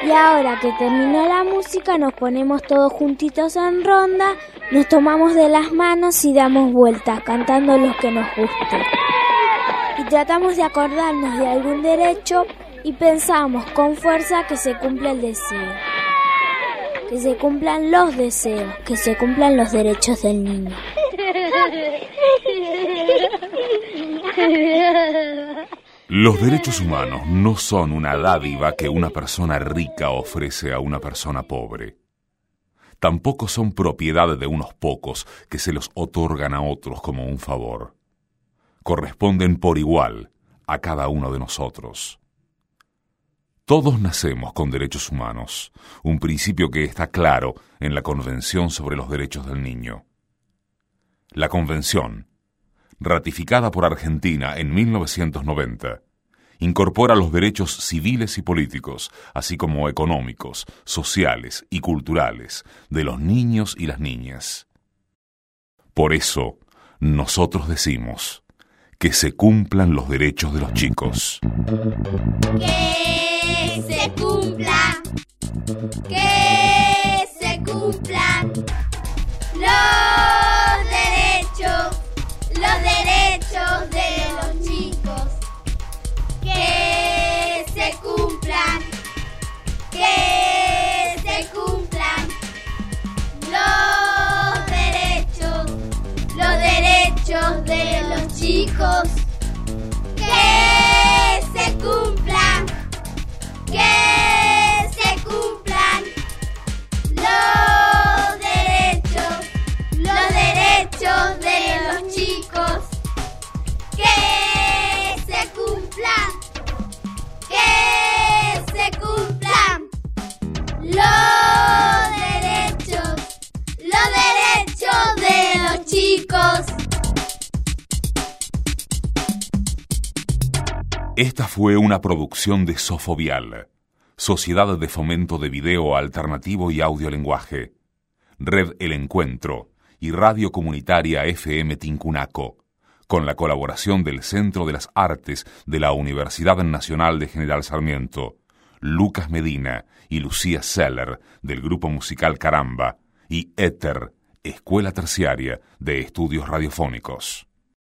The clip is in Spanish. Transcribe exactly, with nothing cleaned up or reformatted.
Y ahora que terminó la música, nos ponemos todos juntitos en ronda, nos tomamos de las manos y damos vueltas, cantando los que nos guste. Y tratamos de acordarnos de algún derecho y pensamos con fuerza que se cumpla el deseo. Que se cumplan los deseos, que se cumplan los derechos del niño. Los derechos humanos no son una dádiva que una persona rica ofrece a una persona pobre. Tampoco son propiedad de unos pocos que se los otorgan a otros como un favor. Corresponden por igual a cada uno de nosotros. Todos nacemos con derechos humanos, un principio que está claro en la Convención sobre los Derechos del Niño. La Convención, ratificada por Argentina en mil novecientos noventa, incorpora los derechos civiles y políticos, así como económicos, sociales y culturales, de los niños y las niñas. Por eso, nosotros decimos que se cumplan los derechos de los chicos. Que se cumpla, que se cumplan los derechos, los derechos de los chicos. Que se cumplan, que se cumplan los derechos, los derechos de los chicos. Que se cumplan, que se cumplan los derechos, los derechos de los chicos. Que se cumplan, que se cumplan los derechos, los derechos de los chicos. Esta fue una producción de Sofovial, Sociedad de Fomento de Video Alternativo y Audiolenguaje, Red El Encuentro y Radio Comunitaria F M Tincunaco, con la colaboración del Centro de las Artes de la Universidad Nacional de General Sarmiento, Lucas Medina y Lucía Seller del grupo musical Caramba y Éter, Escuela Terciaria de Estudios Radiofónicos.